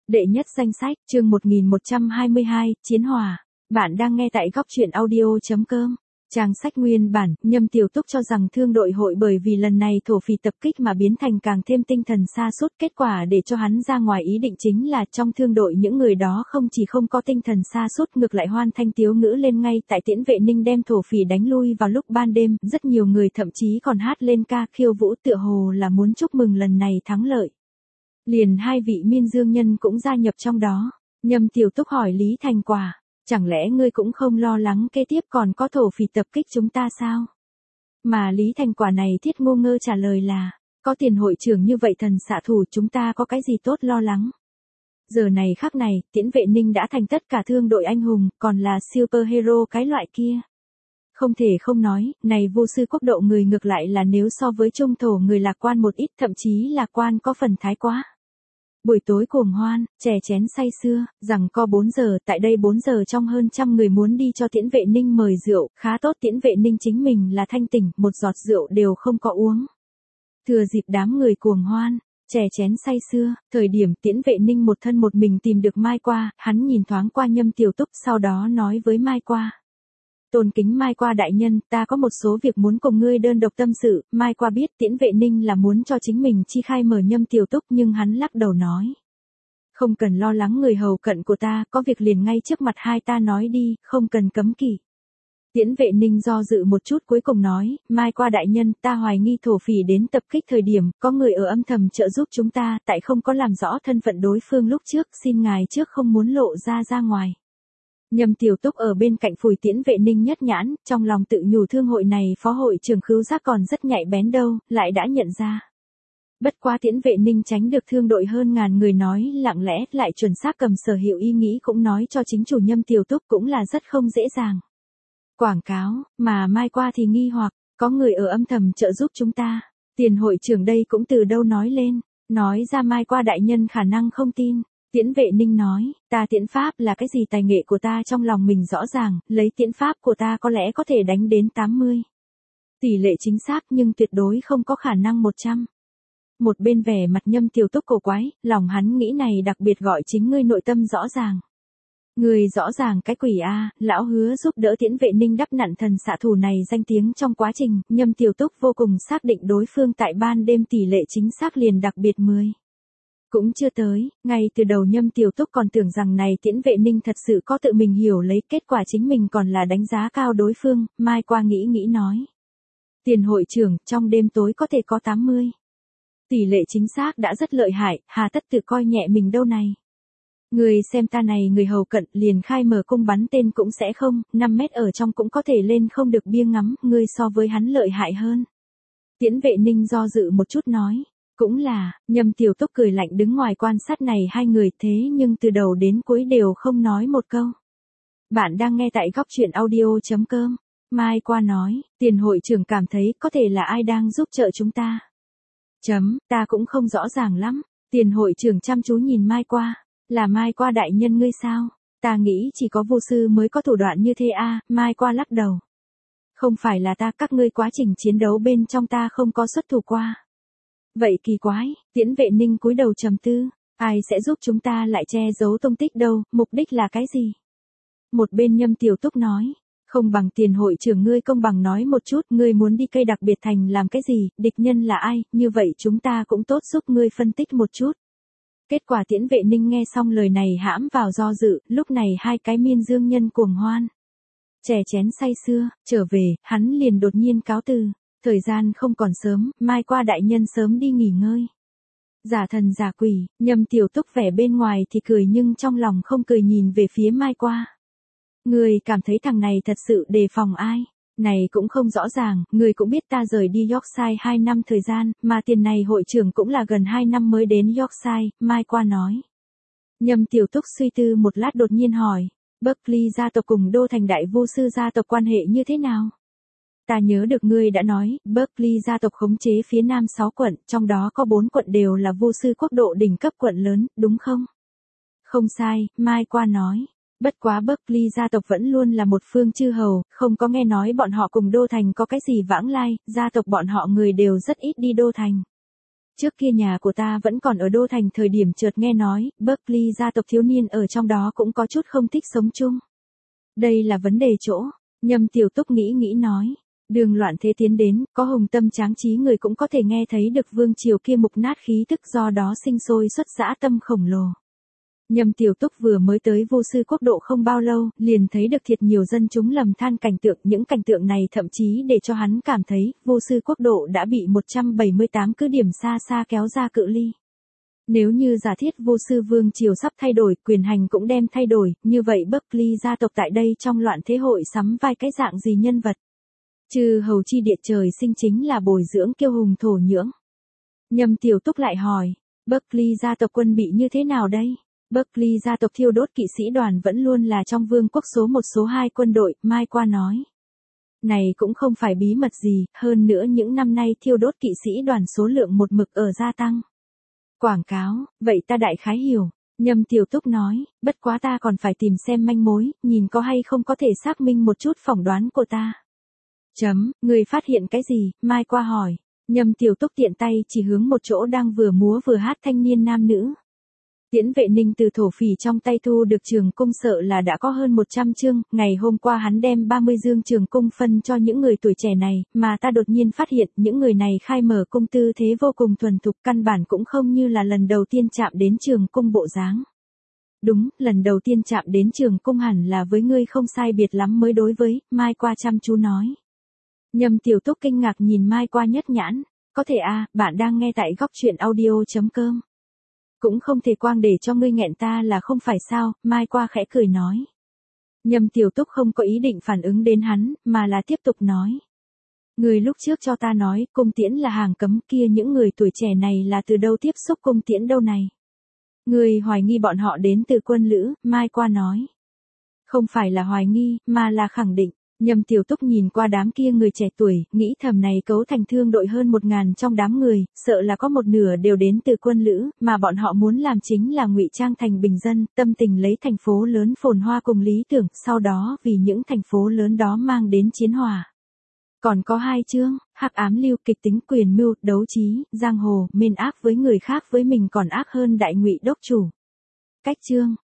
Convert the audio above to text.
Đệ nhất danh sách, chương 1122, Chiến Hỏa. Bạn đang nghe tại góc truyện audio.com. Trang sách nguyên bản, Nhâm Tiểu Túc cho rằng thương đội hội bởi vì lần này thổ phỉ tập kích mà biến thành càng thêm tinh thần sa sút, kết quả để cho hắn ra ngoài ý định chính là trong thương đội những người đó không chỉ không có tinh thần sa sút, ngược lại hoan thanh tiếu ngữ lên ngay tại Tiễn Vệ Ninh đem thổ phỉ đánh lui vào lúc ban đêm, rất nhiều người thậm chí còn hát lên ca khiêu vũ tựa hồ là muốn chúc mừng lần này thắng lợi. Liền hai vị miên dương nhân cũng gia nhập trong đó. Nhâm Tiểu Túc hỏi Lý Thành Quả, chẳng lẽ ngươi cũng không lo lắng kế tiếp còn có thổ phỉ tập kích chúng ta sao? Mà Lý Thành Quả này thiết ngu ngơ trả lời là, có tiền hội trưởng như vậy thần xạ thủ chúng ta có cái gì tốt lo lắng. Giờ này khắc này, Tiễn Vệ Ninh đã thành tất cả thương đội anh hùng, còn là superhero cái loại kia. Không thể không nói, này vô sư quốc độ người ngược lại là nếu so với trung thổ người lạc quan một ít, thậm chí lạc quan có phần thái quá. Buổi tối cuồng hoan, chè chén say sưa, rằng co 4 giờ, tại đây 4 giờ trong hơn trăm người muốn đi cho Tiễn Vệ Ninh mời rượu, khá tốt Tiễn Vệ Ninh chính mình là thanh tỉnh, một giọt rượu đều không có uống. Thừa dịp đám người cuồng hoan, chè chén say sưa, thời điểm Tiễn Vệ Ninh một thân một mình tìm được Mai Qua, hắn nhìn thoáng qua Nhâm Tiểu Túc sau đó nói với Mai Qua. Tôn kính Mai Qua đại nhân, ta có một số việc muốn cùng ngươi đơn độc tâm sự. Mai Qua biết Tiễn Vệ Ninh là muốn cho chính mình chi khai mở Nhâm Tiểu Túc, nhưng hắn lắc đầu nói. Không cần lo lắng người hầu cận của ta, có việc liền ngay trước mặt hai ta nói đi, không cần cấm kỵ. Tiễn Vệ Ninh do dự một chút cuối cùng nói, Mai Qua đại nhân, ta hoài nghi thổ phỉ đến tập kích thời điểm, có người ở âm thầm trợ giúp chúng ta, tại không có làm rõ thân phận đối phương lúc trước, xin ngài trước không muốn lộ ra ngoài. Nhâm Tiểu Túc ở bên cạnh phủi Tiễn Vệ Ninh nhất nhãn, trong lòng tự nhủ thương hội này phó hội trưởng Khứu Giác còn rất nhạy bén đâu, lại đã nhận ra. Bất quá Tiễn Vệ Ninh tránh được thương đội hơn ngàn người nói lặng lẽ, lại chuẩn xác cầm sở hiệu ý nghĩ cũng nói cho chính chủ Nhâm Tiểu Túc cũng là rất không dễ dàng. Quảng cáo, mà Mai Qua thì nghi hoặc, có người ở âm thầm trợ giúp chúng ta, tiền hội trưởng đây cũng từ đâu nói lên, nói ra Mai Qua đại nhân khả năng không tin. Tiễn Vệ Ninh nói, ta tiễn pháp là cái gì tài nghệ của ta trong lòng mình rõ ràng, lấy tiễn pháp của ta có lẽ có thể đánh đến 80. Tỷ lệ chính xác nhưng tuyệt đối không có khả năng 100. Một bên vẻ mặt Nhâm Tiểu Túc cổ quái, lòng hắn nghĩ này đặc biệt gọi chính ngươi nội tâm rõ ràng. Người rõ ràng cái quỷ a, lão hứa giúp đỡ Tiễn Vệ Ninh đắp nặn thần xạ thủ này danh tiếng trong quá trình, Nhâm Tiểu Túc vô cùng xác định đối phương tại ban đêm tỷ lệ chính xác liền đặc biệt 10. Cũng chưa tới, ngay từ đầu Nhâm Tiểu Túc còn tưởng rằng này Tiễn Vệ Ninh thật sự có tự mình hiểu lấy, kết quả chính mình còn là đánh giá cao đối phương. Mai Qua nghĩ nói. Tiền hội trưởng, trong đêm tối có thể có 80. Tỷ lệ chính xác đã rất lợi hại, hà tất tự coi nhẹ mình đâu này. Người xem ta này người hầu cận liền khai mở cung bắn tên cũng sẽ không, 5 mét ở trong cũng có thể lên không được bia ngắm, người so với hắn lợi hại hơn. Tiễn Vệ Ninh do dự một chút nói. Cũng là, Nhâm Tiểu Túc cười lạnh đứng ngoài quan sát này hai người thế nhưng từ đầu đến cuối đều không nói một câu. Bạn đang nghe tại góc truyện audio.com. Mai Qua nói, tiền hội trưởng cảm thấy có thể là ai đang giúp trợ chúng ta. Ta cũng không rõ ràng lắm. Tiền hội trưởng chăm chú nhìn Mai Qua, là Mai Qua đại nhân ngươi sao? Ta nghĩ chỉ có vô sư mới có thủ đoạn như thế a. Mai Qua lắc đầu. Không phải là ta, các ngươi quá trình chiến đấu bên trong ta không có xuất thủ qua. Vậy kỳ quái, Tiễn Vệ Ninh cúi đầu trầm tư, ai sẽ giúp chúng ta lại che giấu tung tích đâu, mục đích là cái gì? Một bên Nhâm Tiểu Túc nói, không bằng tiền hội trưởng ngươi công bằng nói một chút, ngươi muốn đi cây đặc biệt thành làm cái gì, địch nhân là ai, như vậy chúng ta cũng tốt giúp ngươi phân tích một chút. Kết quả Tiễn Vệ Ninh nghe xong lời này hãm vào do dự, lúc này hai cái miên dương nhân cuồng hoan. Chè chén say sưa, trở về, hắn liền đột nhiên cáo từ. Thời gian không còn sớm, Mai Qua đại nhân sớm đi nghỉ ngơi. Giả thần giả quỷ, Nhâm Tiểu Túc vẻ bên ngoài thì cười nhưng trong lòng không cười nhìn về phía Mai Qua. Người cảm thấy thằng này thật sự đề phòng ai? Này cũng không rõ ràng, người cũng biết ta rời đi Yorkshire 2 năm thời gian, mà tiền này hội trưởng cũng là gần 2 năm mới đến Yorkshire, Mai Qua nói. Nhâm Tiểu Túc suy tư một lát đột nhiên hỏi, Berkeley gia tộc cùng Đô Thành Đại Vô Sư gia tộc quan hệ như thế nào? Ta nhớ được ngươi đã nói, Berkeley gia tộc khống chế phía nam 6 quận, trong đó có 4 quận đều là vô sư quốc độ đỉnh cấp quận lớn, đúng không? Không sai, Mai Qua nói. Bất quá Berkeley gia tộc vẫn luôn là một phương chư hầu, không có nghe nói bọn họ cùng Đô Thành có cái gì vãng lai, gia tộc bọn họ người đều rất ít đi Đô Thành. Trước kia nhà của ta vẫn còn ở Đô Thành, thời điểm chợt nghe nói, Berkeley gia tộc thiếu niên ở trong đó cũng có chút không thích sống chung. Đây là vấn đề chỗ, Nhâm Tiểu Túc nghĩ nghĩ nói. Đường loạn thế tiến đến, có hùng tâm tráng trí người cũng có thể nghe thấy được vương triều kia mục nát khí tức, do đó sinh sôi xuất dã tâm khổng lồ. Nhâm Tiểu Túc vừa mới tới Vô Sư Quốc độ không bao lâu, liền thấy được thiệt nhiều dân chúng lầm than cảnh tượng, những cảnh tượng này thậm chí để cho hắn cảm thấy, Vô Sư Quốc độ đã bị 178 cứ điểm xa xa kéo ra cự ly. Nếu như giả thiết Vô Sư Vương triều sắp thay đổi, quyền hành cũng đem thay đổi, như vậy Berkeley gia tộc tại đây trong loạn thế hội sắm vai cái dạng gì nhân vật? Chư hầu chi địa trời sinh chính là bồi dưỡng kiêu hùng thổ nhưỡng. Nhâm Tiểu Túc lại hỏi, Berkeley gia tộc quân bị như thế nào đây? Berkeley gia tộc thiêu đốt kỵ sĩ đoàn vẫn luôn là trong vương quốc số 1 số 2 quân đội, Mai Qua nói. Này cũng không phải bí mật gì, hơn nữa những năm nay thiêu đốt kỵ sĩ đoàn số lượng một mực ở gia tăng. Quảng cáo, vậy ta đại khái hiểu. Nhâm Tiểu Túc nói, bất quá ta còn phải tìm xem manh mối, nhìn có hay không có thể xác minh một chút phỏng đoán của ta. Người phát hiện cái gì? Mai Qua hỏi. Nhâm Tiểu Túc tiện tay chỉ hướng một chỗ đang vừa múa vừa hát thanh niên nam nữ. Tiễn Vệ Ninh từ thổ phỉ trong tay thu được trường cung sợ là đã có hơn 100 chương, ngày hôm qua hắn đem 30 dương trường cung phân cho những người tuổi trẻ này, mà ta đột nhiên phát hiện những người này khai mở cung tư thế vô cùng thuần thục, căn bản cũng không như là lần đầu tiên chạm đến trường cung bộ dáng. Đúng, lần đầu tiên chạm đến trường cung hẳn là với ngươi không sai biệt lắm mới đối với, Mai Qua chăm chú nói. Nhâm Tiểu Túc kinh ngạc nhìn Mai Qua nhất nhãn, có thể bạn đang nghe tại góc truyện audio.com. Cũng không thể quang để cho ngươi nghẹn ta là không phải sao, Mai Qua khẽ cười nói. Nhâm Tiểu Túc không có ý định phản ứng đến hắn, mà là tiếp tục nói. Người lúc trước cho ta nói, cung tiễn là hàng cấm kia, những người tuổi trẻ này là từ đâu tiếp xúc cung tiễn đâu này. Người hoài nghi bọn họ đến từ quân lữ, Mai Qua nói. Không phải là hoài nghi, mà là khẳng định. Nhâm Tiểu Túc nhìn qua đám kia người trẻ tuổi, nghĩ thầm này cấu thành thương đội hơn 1000 trong đám người, sợ là có một nửa đều đến từ quân lữ, mà bọn họ muốn làm chính là ngụy trang thành bình dân, tâm tình lấy thành phố lớn phồn hoa cùng lý tưởng, sau đó vì những thành phố lớn đó mang đến chiến hòa. Còn có 2 chương, hắc ám lưu kịch tính quyền mưu, đấu trí, giang hồ, mên ác với người khác với mình còn ác hơn đại ngụy đốc chủ. Cách chương